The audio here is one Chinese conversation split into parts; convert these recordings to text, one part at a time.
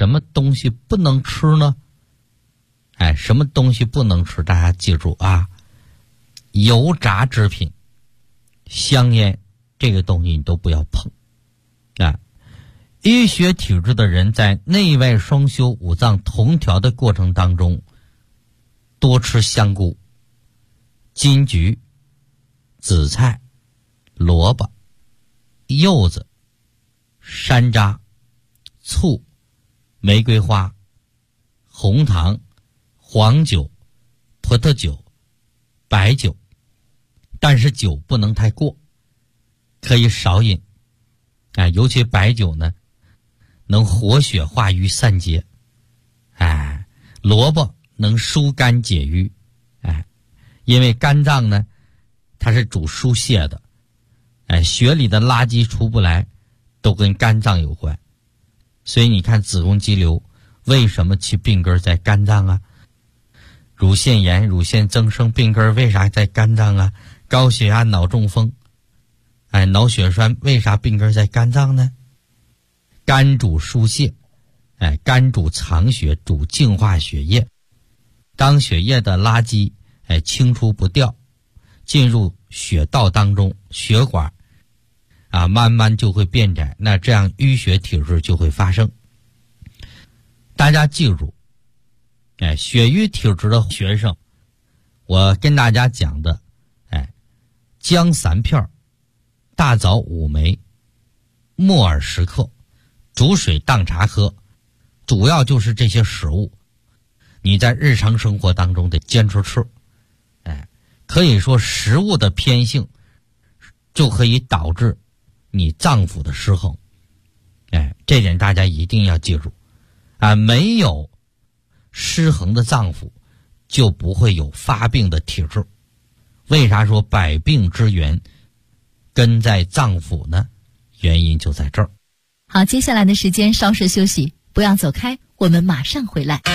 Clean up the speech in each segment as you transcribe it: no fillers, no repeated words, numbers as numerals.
什么东西不能吃呢？什么东西不能吃？大家记住啊，油炸制品、香烟这个东西你都不要碰啊。淤血体质的人在内外双修、五脏同调的过程当中，多吃香菇、金桔、紫菜、萝卜、柚子、山楂、醋、玫瑰花、红糖、黄酒、葡萄酒、白酒，但是酒不能太过，可以少饮。尤其白酒呢，能活血化瘀散结。萝卜能疏肝解郁。因为肝脏呢，它是主疏泄的。血里的垃圾出不来，都跟肝脏有关。所以你看子宫肌瘤为什么其病根在肝脏啊？乳腺炎、乳腺增生病根为啥在肝脏啊？高血压、脑中风、脑血栓为啥病根在肝脏呢？肝主疏泄，肝主藏血，主净化血液。当血液的垃圾清除不掉，进入血道当中，血管慢慢就会变窄，那这样淤血体质就会发生。大家记住，血瘀体质的学生，我跟大家讲的，姜3片，大枣5枚，木耳10克，煮水当茶喝，主要就是这些食物，你在日常生活当中得坚持吃。可以说食物的偏性就可以导致你脏腑的失衡。这点大家一定要记住没有失衡的脏腑就不会有发病的体质。为啥说百病之源根在脏腑呢？原因就在这儿。 好，接下来的时间稍事休息，不要走开，我们马上回来。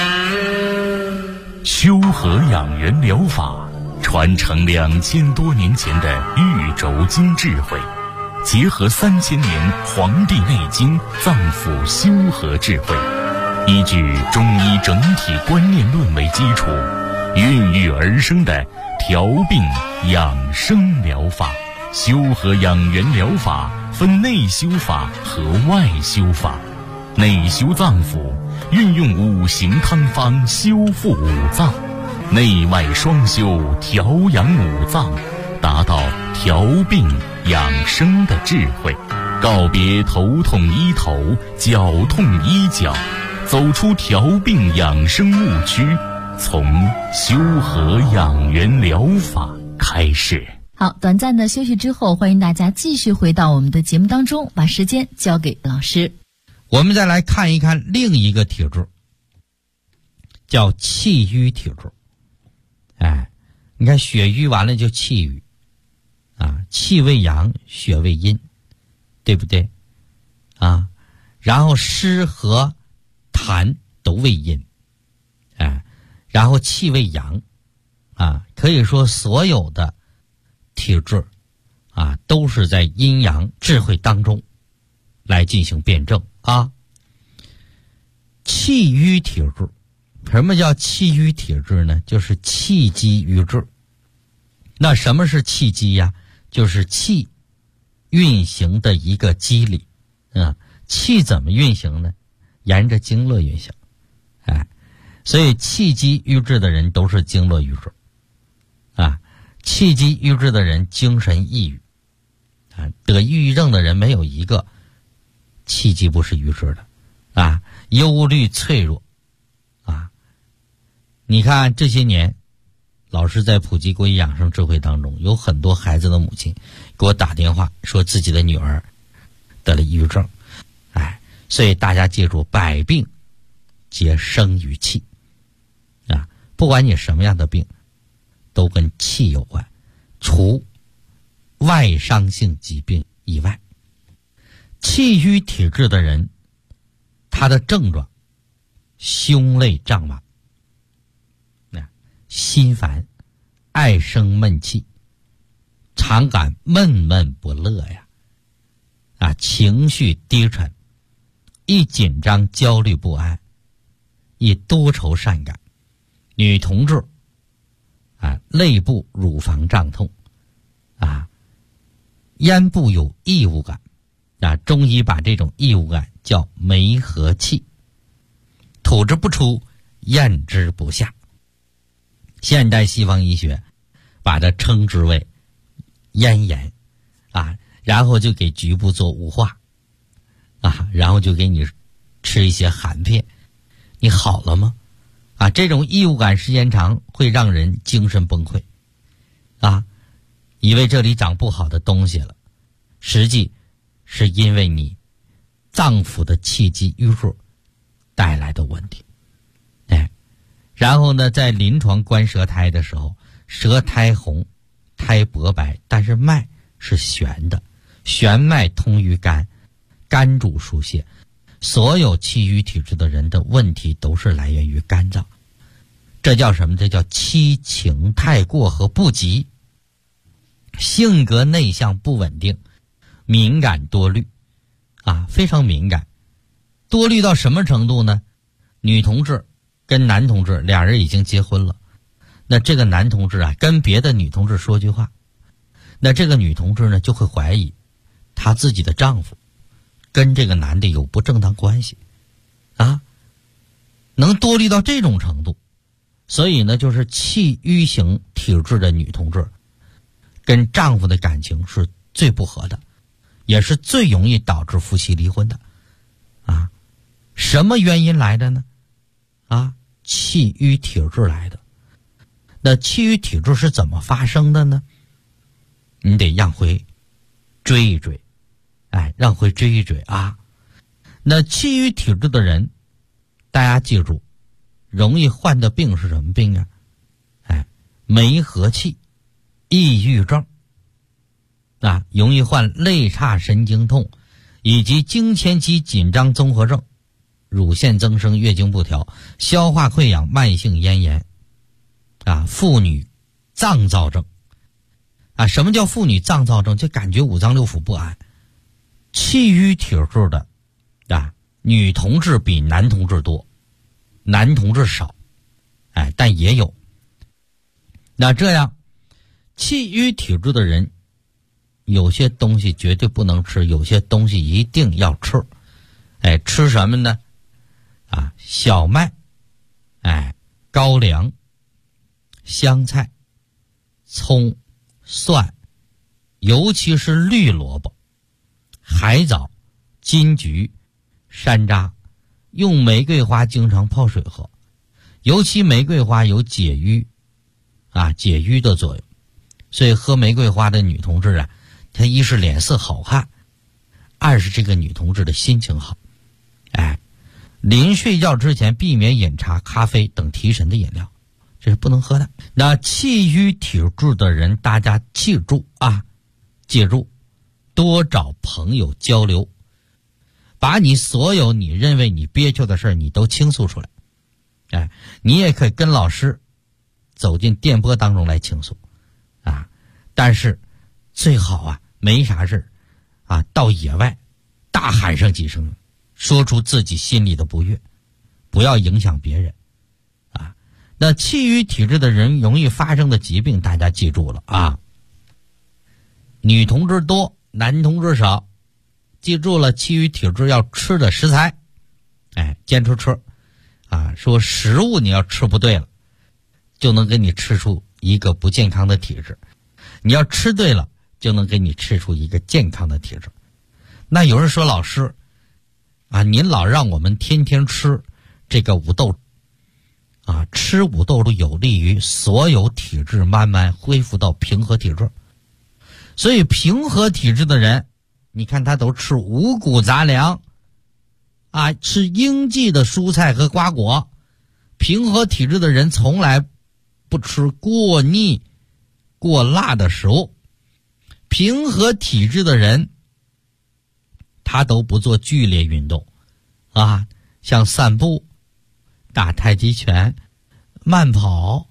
修和养元疗法传承2000多年前的玉轴经智慧，结合3000年《黄帝内经》脏腑修和智慧，依据中医整体观念论为基础，孕育而生的调病养生疗法。修和养元疗法分内修法和外修法。内修脏腑，运用5行汤方修复5脏，内外双修调养5脏，达到调病养生的智慧。告别头痛医头，脚痛医脚，走出调病养生误区，从修和养元疗法开始。 好，短暂的休息之后，欢迎大家继续回到我们的节目当中，把时间交给老师。 我们再来看一看另一个体质，叫气瘀体质。你看血瘀完了就气瘀气为阳，血为阴，对不对然后湿和痰都为阴，然后气为阳可以说所有的体质都是在阴阳智慧当中来进行辩证气瘀体质，什么叫气瘀体质呢？就是气机瘀滞。那什么是气机呀？就是气运行的一个机理气怎么运行呢？沿着经络运行所以气机瘀滞的人都是经络瘀滞气机瘀滞的人精神抑郁得抑郁症的人没有一个气机不是瘀滞的忧虑脆弱你看这些年老师在普及国医养生智慧当中，有很多孩子的母亲给我打电话说自己的女儿得了抑郁症所以大家记住，百病皆生于气不管你什么样的病都跟气有关，除外伤性疾病以外。气瘀体质的人，他的症状胸肋胀满，心烦，爱生闷气，常感闷闷不乐情绪低沉， 易紧张、焦虑不安，易多愁善感。女同志肋部、乳房胀痛咽部有异物感中医把这种异物感叫梅核气，吐之不出，咽之不下。现代西方医学把它称之为咽炎然后就给局部做雾化然后就给你吃一些含片，你好了吗？这种异物感时间长会让人精神崩溃以为这里长不好的东西了，实际是因为你脏腑的气机淤弱带来的问题。然后呢，在临床观舌苔的时候，舌苔红，苔薄白，但是脉是悬的，悬脉通于肝，肝主疏泄。所有气郁体质的人的问题都是来源于肝脏，这叫什么？这叫七情太过和不及，性格内向不稳定，敏感多虑非常敏感。多虑到什么程度呢？女同志跟男同志俩人已经结婚了，那这个男同志跟别的女同志说句话，那这个女同志呢就会怀疑她自己的丈夫跟这个男的有不正当关系能多虑到这种程度。所以呢，就是气郁型体质的女同志跟丈夫的感情是最不和的，也是最容易导致夫妻离婚的什么原因来的呢？气郁体质来的。那气郁体质是怎么发生的呢？你得让回追一追让回追一追那气郁体质的人，大家记住，容易患的病是什么病梅核气、抑郁症容易患肋叉神经痛以及经前期紧张综合症、乳腺增生、月经不调、消化溃疡、慢性咽炎妇女脏躁症什么叫妇女脏躁症？就感觉五脏六腑不安。气郁体质的女同志比男同志多，男同志少但也有。那这样气郁体质的人，有些东西绝对不能吃，有些东西一定要吃吃什么呢？小麦高粱、香菜、葱、蒜，尤其是绿萝卜、海藻、金桔、山楂，用玫瑰花经常泡水喝，尤其玫瑰花有解郁解郁的作用。所以喝玫瑰花的女同志她一是脸色好看，二是这个女同志的心情好临睡觉之前避免饮茶、咖啡等提神的饮料，这是不能喝的。那气郁体质的人，大家记住记住，多找朋友交流，把你所有你认为你憋屈的事你都倾诉出来你也可以跟老师走进电波当中来倾诉但是最好没啥事到野外大喊上几声，说出自己心里的不悦，不要影响别人那气郁体质的人容易发生的疾病，大家记住了女同志多，男同志少。记住了，气郁体质要吃的食材坚持吃说食物你要吃不对了，就能给你吃出一个不健康的体质，你要吃对了，就能给你吃出一个健康的体质。那有人说，老师您老让我们天天吃这个五豆吃五豆有利于所有体质慢慢恢复到平和体质。所以平和体质的人，你看他都吃五谷杂粮吃应季的蔬菜和瓜果。平和体质的人从来不吃过腻过辣的食物。平和体质的人他都不做剧烈运动像散步、打太极拳、慢跑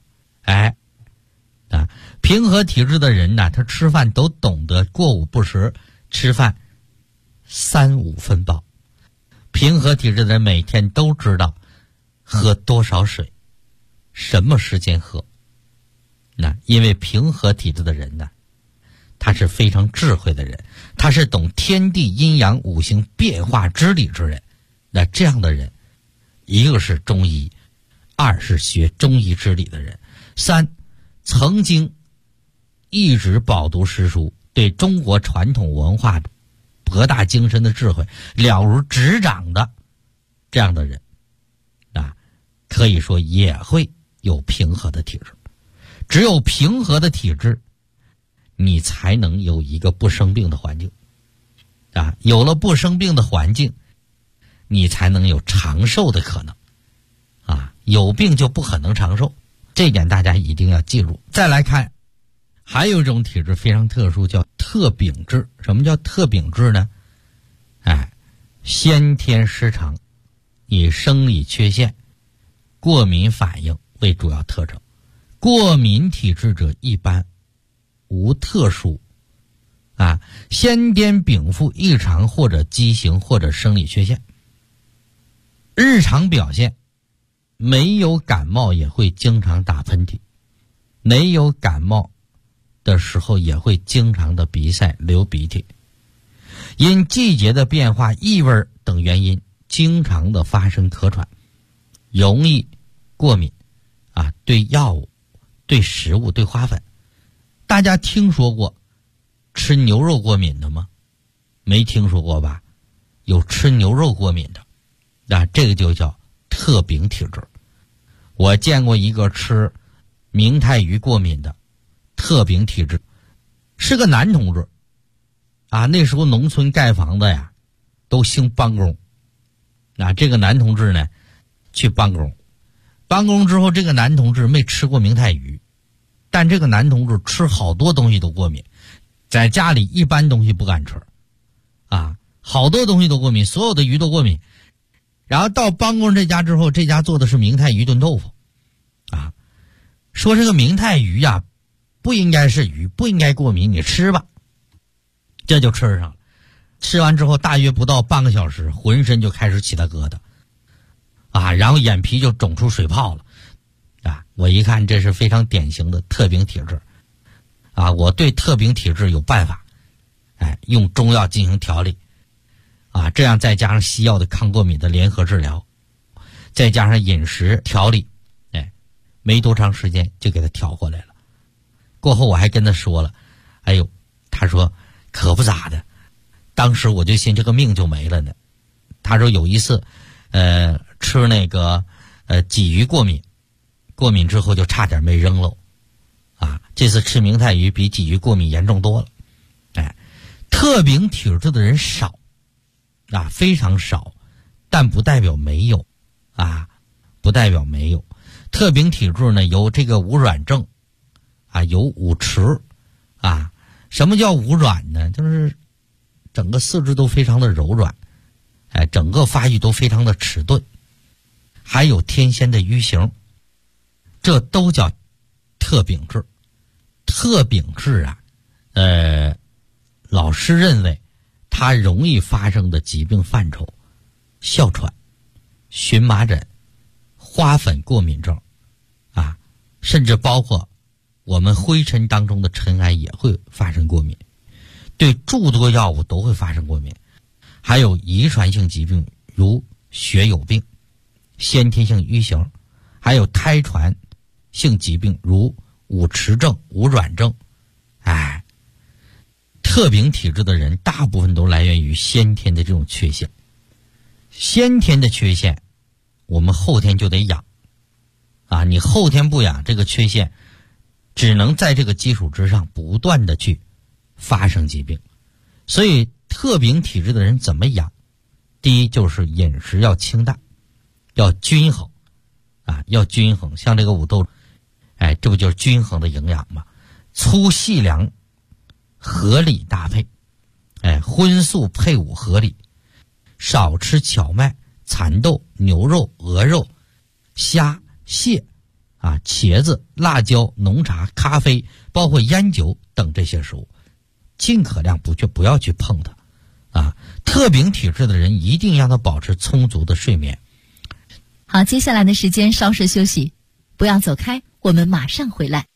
平和体质的人他吃饭都懂得过午不食，吃饭3-5分饱。 平和体质的人每天都知道喝多少水，什么时间喝。那因为平和体质的人呢，他是非常智慧的人，他是懂天地阴阳五行变化之理之人。那这样的人，一个是中医，二是学中医之理的人，三曾经一直饱读诗书，对中国传统文化博大精深的智慧了如指掌的这样的人啊，可以说也会有平和的体质。只有平和的体质，你才能有一个不生病的环境啊，有了不生病的环境，你才能有长寿的可能啊，有病就不可能长寿，这点大家一定要记住。再来看，还有一种体质非常特殊，叫特禀质。什么叫特禀质呢？先天失常，以生理缺陷、过敏反应为主要特征。过敏体质者一般无特殊先天禀赋异常或者畸形或者生理缺陷。日常表现没有感冒也会经常打喷嚏，没有感冒的时候也会经常的鼻塞流鼻涕，因季节的变化、异味等原因经常的发生咳喘，容易过敏对药物、对食物、对花粉。大家听说过吃牛肉过敏的吗？没听说过吧？有吃牛肉过敏的这个就叫特禀体质。我见过一个吃明太鱼过敏的特禀体质，是个男同志那时候农村盖房子呀都兴帮工这个男同志呢去帮工之后，这个男同志没吃过明太鱼，但这个男同志吃好多东西都过敏，在家里一般东西不敢吃好多东西都过敏，所有的鱼都过敏。然后到帮工这家之后，这家做的是明太鱼炖豆腐说这个明太鱼不应该是鱼，不应该过敏，你吃吧。这就吃上了。吃完之后大约不到半个小时，浑身就开始起大疙瘩然后眼皮就肿出水泡了我一看这是非常典型的特禀体质我对特禀体质有办法用中药进行调理这样再加上西药的抗过敏的联合治疗，再加上饮食调理没多长时间就给他调过来了。过后我还跟他说了，他说可不咋的，当时我就寻这个命就没了呢。他说有一次吃那个鲫鱼过敏之后就差点没扔了这次吃明太鱼比鲫鱼过敏严重多了。特禀体质的人少非常少，但不代表没有不代表没有。特禀体质呢有这个无软症有五迟什么叫无软呢？就是整个四肢都非常的柔软整个发育都非常的迟钝，还有天仙的瘀形，这都叫特禀质。特禀质老师认为它容易发生的疾病范畴，哮喘、荨麻疹、花粉过敏症甚至包括我们灰尘当中的尘埃也会发生过敏，对诸多药物都会发生过敏，还有遗传性疾病如血友病、先天性瘀形，还有胎传性疾病如五迟症、无软症。特禀体质的人大部分都来源于先天的这种缺陷，先天的缺陷我们后天就得养你后天不养，这个缺陷只能在这个基础之上不断的去发生疾病。所以特禀体质的人怎么养？第一就是饮食要清淡，要均衡要均衡。像这个五豆这不就是均衡的营养吗？粗细粮合理搭配荤素配伍合理，少吃荞麦、蚕豆、牛肉、鹅肉、虾、蟹茄子、辣椒、浓茶、咖啡，包括烟酒等这些食物，尽可量不要去碰它特禀体质的人一定让他保持充足的睡眠。 好，接下来的时间稍事休息，不要走开，我们马上回来。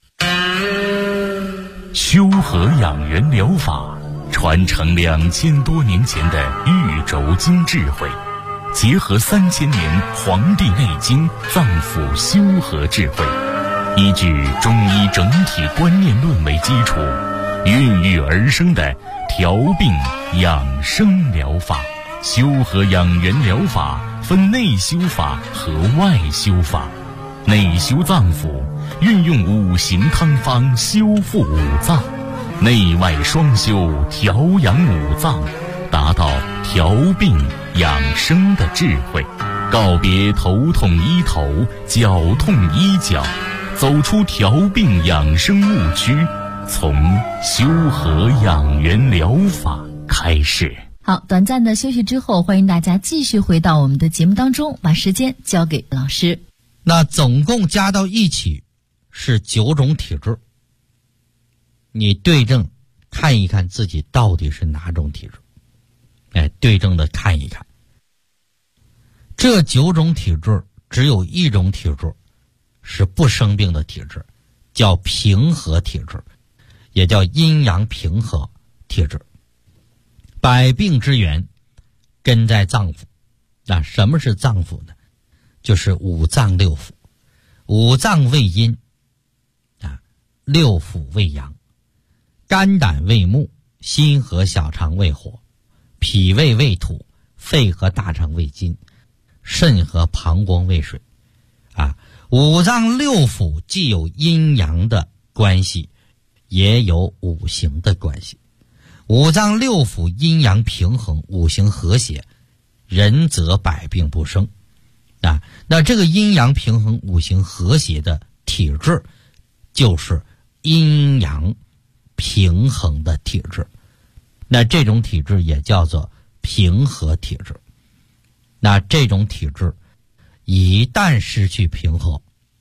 修和养元疗法传承2000多年前的玉轴经智慧，结合3000年《黄帝内经》脏腑修和智慧，依据中医整体观念论为基础，孕育而生的调病养生疗法。修和养元疗法分内修法和外修法。内修脏腑，运用5行汤方修复五脏；内外双修，调养五脏，达到调病养生的智慧。告别头痛医头，脚痛医脚，走出调病养生误区，从修和养元疗法开始。 好，短暂的休息之后，欢迎大家继续回到我们的节目当中，把时间交给老师。 那总共加到一起是9种体质，你对症看一看自己到底是哪种体质，对症的看一看。这9种体质只有一种体质是不生病的体质，叫平和体质，也叫阴阳平和体质。百病之源根在脏腑。那什么是脏腑呢？就是五脏六腑。五脏为阴，六腑为阳。肝胆为木，心和小肠为火，脾胃为土，肺和大肠为金，肾和膀胱为水。五脏六腑既有阴阳的关系，也有五行的关系。五脏六腑阴阳平衡，五行和谐，人则百病不生。那这个阴阳平衡、五行和谐的体质，就是阴阳平衡的体质。那这种体质也叫做平和体质。那这种体质一旦失去平衡，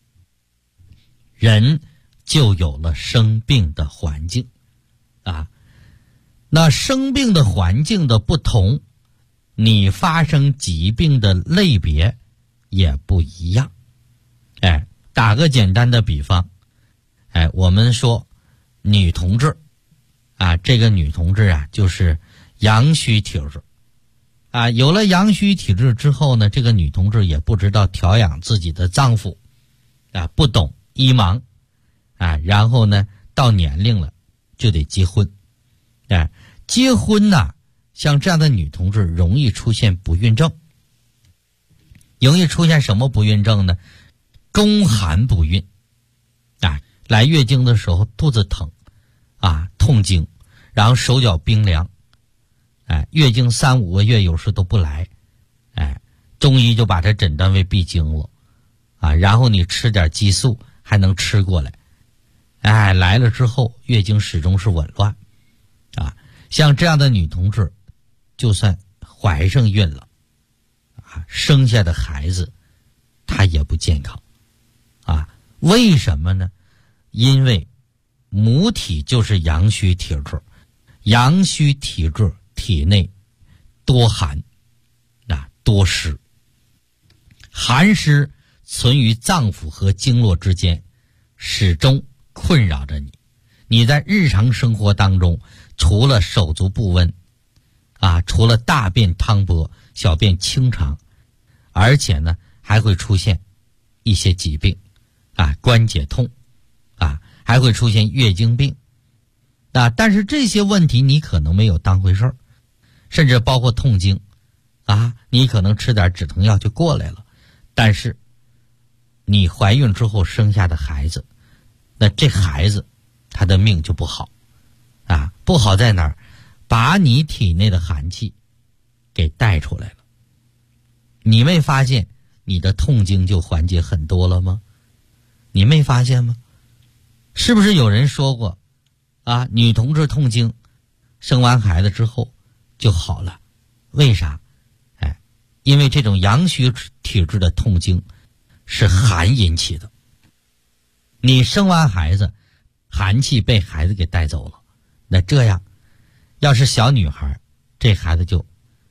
人就有了生病的环境。那生病的环境的不同，你发生疾病的类别也不一样。打个简单的比方，我们说女同志这个女同志就是阳虚体质。有了阳虚体质之后呢，这个女同志也不知道调养自己的脏腑，不懂医盲，然后呢到年龄了就得结婚。结婚像这样的女同志容易出现不孕症。容易出现什么不孕症呢？宫寒不孕。来月经的时候肚子疼，痛经，然后手脚冰凉，月经3、5个月有时都不来，中医就把它诊断为闭经了，然后你吃点激素还能吃过来，来了之后月经始终是紊乱，像这样的女同志，就算怀上孕了，生下的孩子她也不健康，为什么呢？因为母体就是阳虚体质，阳虚体质体内多寒，多湿，寒湿存于脏腑和经络之间，始终困扰着你。你在日常生活当中，除了手足不温，除了大便汤薄、小便清长，而且呢还会出现一些疾病，关节痛，还会出现月经病，但是这些问题你可能没有当回事儿，甚至包括痛经，你可能吃点止疼药就过来了，但是你怀孕之后生下的孩子，那这孩子他的命就不好，不好在哪儿？把你体内的寒气给带出来了。你没发现你的痛经就缓解很多了吗？你没发现吗？是不是有人说过女同志痛经生完孩子之后就好了？为啥？因为这种阳虚体质的痛经是寒引起的。你生完孩子，寒气被孩子给带走了，那这样要是小女孩，这孩子就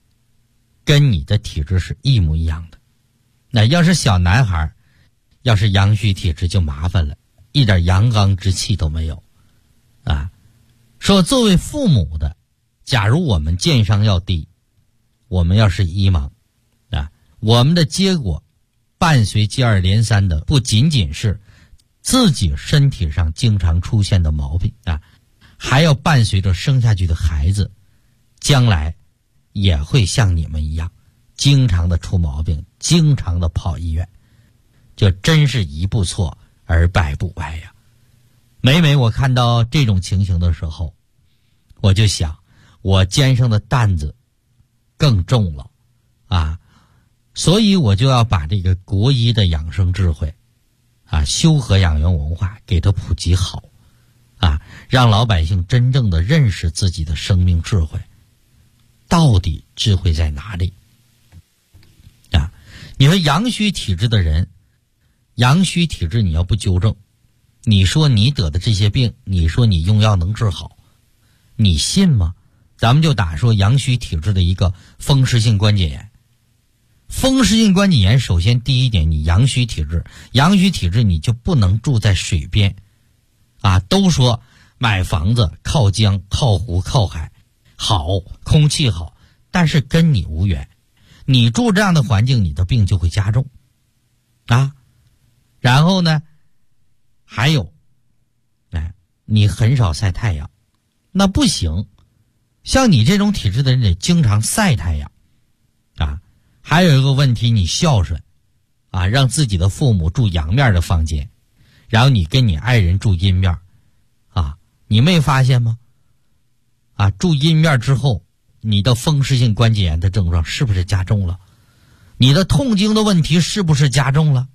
跟你的体质是一模一样的。那要是小男孩，要是阳虚体质就麻烦了，一点阳刚之气都没有啊。说作为父母的，假如我们健商要低，我们要是一盲啊，我们的结果伴随接二连三的不仅仅是自己身体上经常出现的毛病啊，还要伴随着生下去的孩子将来也会像你们一样经常的出毛病，经常的跑医院，就真是一步错而百步歪呀。每每我看到这种情形的时候，我就想我肩上的担子更重了啊，所以我就要把这个国医的养生智慧啊，修和养元文化给它普及好啊，让老百姓真正的认识自己的生命智慧，到底智慧在哪里啊？你说阳虚体质的人，阳虚体质你要不纠正，你说你得的这些病，你说你用药能治好，你信吗？咱们就打说阳虚体质的一个风湿性关节炎。风湿性关节炎首先第一点，你阳虚体质，阳虚体质你就不能住在水边啊。都说买房子靠江靠湖靠海好，空气好，但是跟你无缘，你住这样的环境，你的病就会加重啊。然后呢还有你很少晒太阳，那不行，像你这种体质的人得经常晒太阳啊。还有一个问题，你孝顺啊，让自己的父母住阳面的房间，然后你跟你爱人住阴面啊，你没发现吗？啊，住阴面之后，你的风湿性关节炎的症状是不是加重了？你的痛经的问题是不是加重了？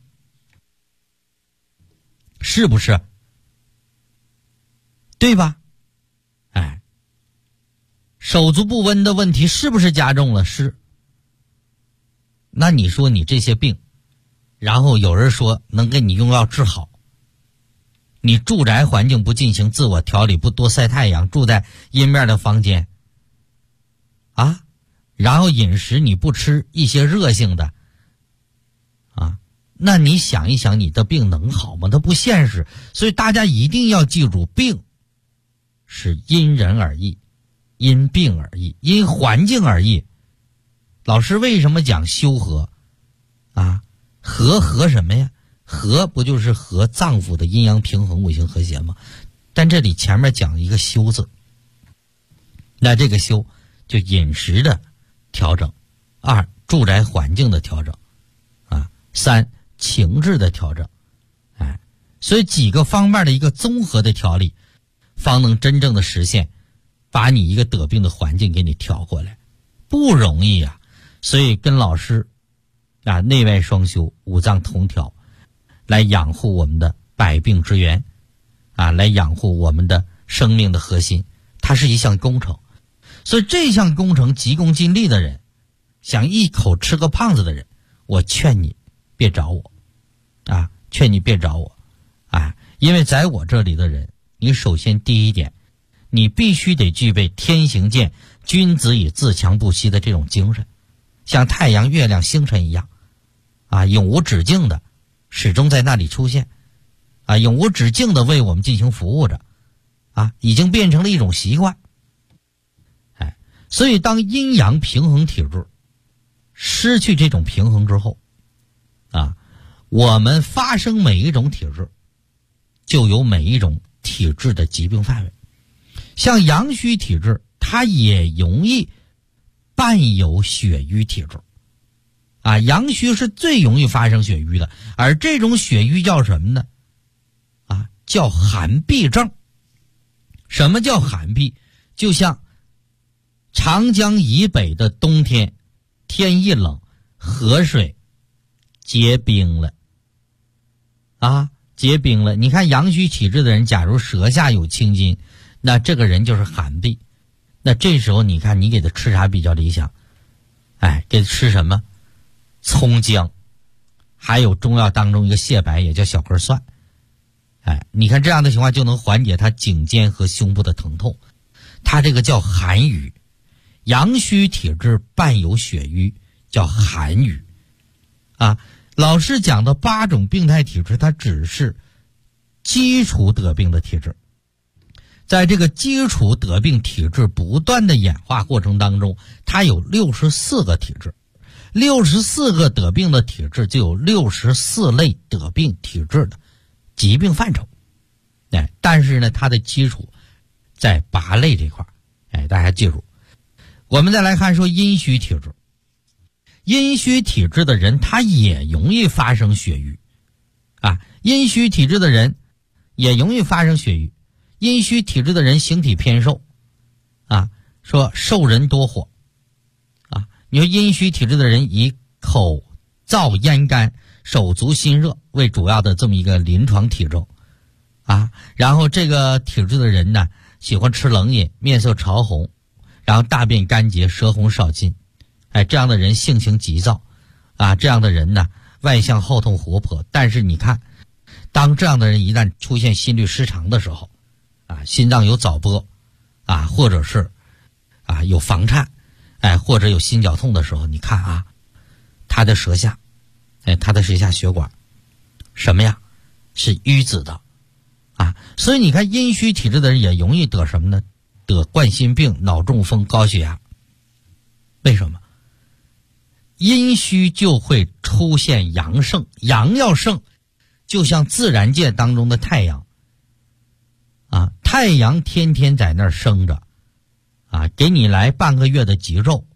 是不是？对吧？哎，手足不温的问题是不是加重了？是。那你说你这些病，然后有人说能给你用药治好，你住宅环境不进行自我调理，不多晒太阳，住在阴面的房间啊，然后饮食你不吃一些热性的啊，那你想一想，你的病能好吗？它不现实。所以大家一定要记住，病是因人而异，因病而异，因环境而异。老师为什么讲修和啊？和什么呀？和不就是和脏腑的阴阳平衡、五行和谐吗？但这里前面讲一个修字，那这个修就饮食的调整，二住宅环境的调整啊，三情志的调整，哎，所以几个方面的一个综合的调理，方能真正的实现把你一个得病的环境给你调过来，不容易啊。所以跟老师啊，内外双修，五脏同调，来养护我们的百病之源啊，来养护我们的生命的核心，它是一项工程。所以这项工程急功近利的人，想一口吃个胖子的人，我劝你别找我啊，劝你别找我啊，因为在我这里的人，你首先第一点，你必须得具备天行健，君子以自强不息的这种精神，像太阳、月亮、星辰一样啊，永无止境的始终在那里出现啊，永无止境的为我们进行服务着啊，已经变成了一种习惯。哎，所以当阴阳平衡体质失去这种平衡之后啊，我们发生每一种体质就有每一种体质的疾病范围。像阳虚体质，它也容易伴有血瘀体质啊，阳虚是最容易发生血瘀的，而这种血瘀叫什么呢？啊，叫寒痹症。什么叫寒痹？就像长江以北的冬天，天一冷，河水结冰了啊，结冰了。你看阳虚体质的人，假如舌下有青筋，那这个人就是寒痹。那这时候你看你给他吃啥比较理想？哎，给他吃什么？葱姜，还有中药当中一个蟹白，也叫小根蒜。哎，你看这样的情况就能缓解他颈肩和胸部的疼痛。他这个叫寒瘀，阳虚体质伴有血瘀， 叫寒郁。老师讲的8种病态体质，它只是基础得病的体质。在这个基础得病体质不断的演化过程当中，它有64个体质，64个得病的体质就有64类得病体质的疾病范畴。但是呢，它的基础在8类这块，大家记住。我们再来看说阴虚体质，阴虚体质的人他也容易发生血瘀阴虚体质的人也容易发生血瘀。阴虚体质的人形体偏瘦说瘦人多火你说阴虚体质的人以口燥咽干、手足心热为主要的这么一个临床体征然后这个体质的人呢，喜欢吃冷饮，面色潮红，然后大便干结，舌红少津。这样的人性情急躁这样的人呢，外向好动活泼。但是你看，当这样的人一旦出现心律失常的时候心脏有早搏或者是有房颤或者有心绞痛的时候，你看他的舌下血管什么呀？是淤紫的所以你看阴虚体质的人也容易得什么呢？得冠心病、脑中风、高血压。为什么？阴虚就会出现阳盛，阳要盛就像自然界当中的太阳太阳天天在那儿生着给你来半个月的极昼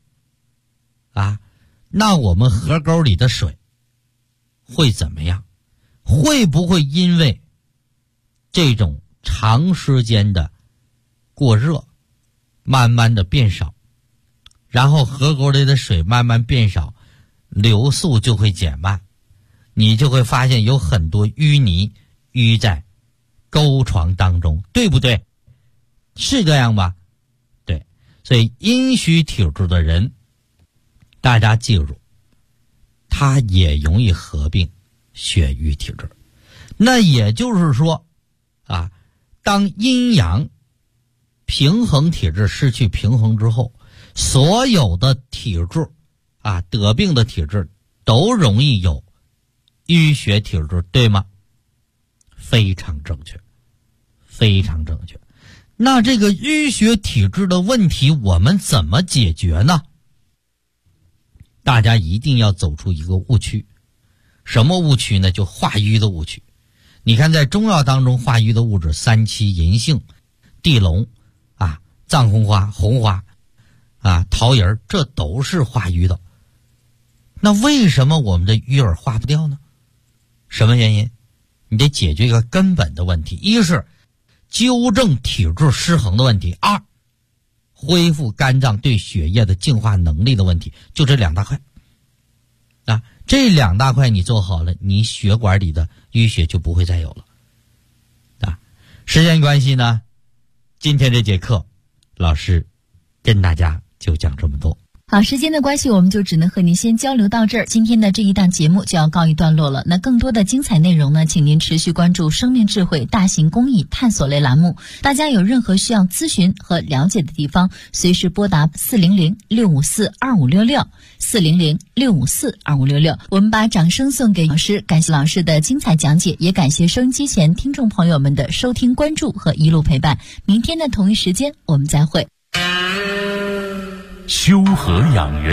那我们河沟里的水会怎么样？会不会因为这种长时间的过热慢慢的变少，然后河沟里的水慢慢变少，流速就会减慢，你就会发现有很多淤泥淤在沟床当中，对不对？是这样吧？对。所以阴虚体质的人，大家记住，他也容易合并血瘀体质。那也就是说当阴阳平衡体质失去平衡之后，所有的体质得病的体质都容易有淤血体质，对吗？非常正确，非常正确。那这个淤血体质的问题我们怎么解决呢？大家一定要走出一个误区。什么误区呢？就化瘀的误区。你看在中药当中化瘀的物质，三七、银杏、地龙藏红花、红花桃仁，这都是化瘀的。那为什么我们的瘀儿化不掉呢？什么原因？你得解决一个根本的问题，一是纠正体质失衡的问题，二恢复肝脏对血液的净化能力的问题，就这2大块这2大块你做好了，你血管里的淤血就不会再有了时间关系呢，今天这节课老师跟大家就讲这么多。 好，时间的关系，我们就只能和您先交流到这儿。今天的这一档节目就要告一段落了。那更多的精彩内容呢，请您持续关注生命智慧大型公益探索类栏目。大家有任何需要咨询和了解的地方，随时拨打400-654-2566 400-654-2566。我们把掌声送给老师，感谢老师的精彩讲解，也感谢收音机前听众朋友们的收听、关注和一路陪伴。明天的同一时间我们再会。 修和养元